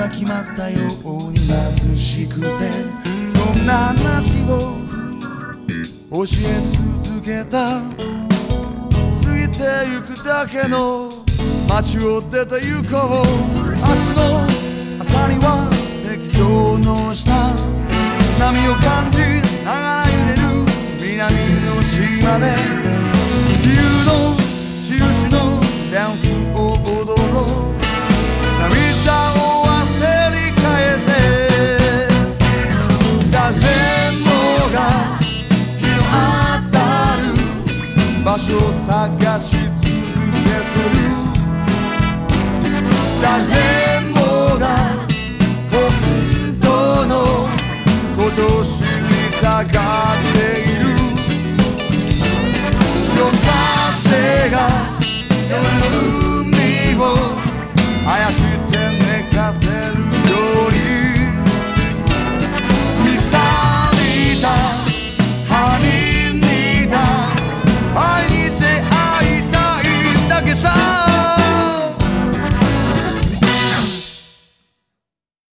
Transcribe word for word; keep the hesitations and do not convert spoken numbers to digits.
が決まったように貧しくて、そんな話を教え続けた。過ぎてゆくだけの街を出て行こう。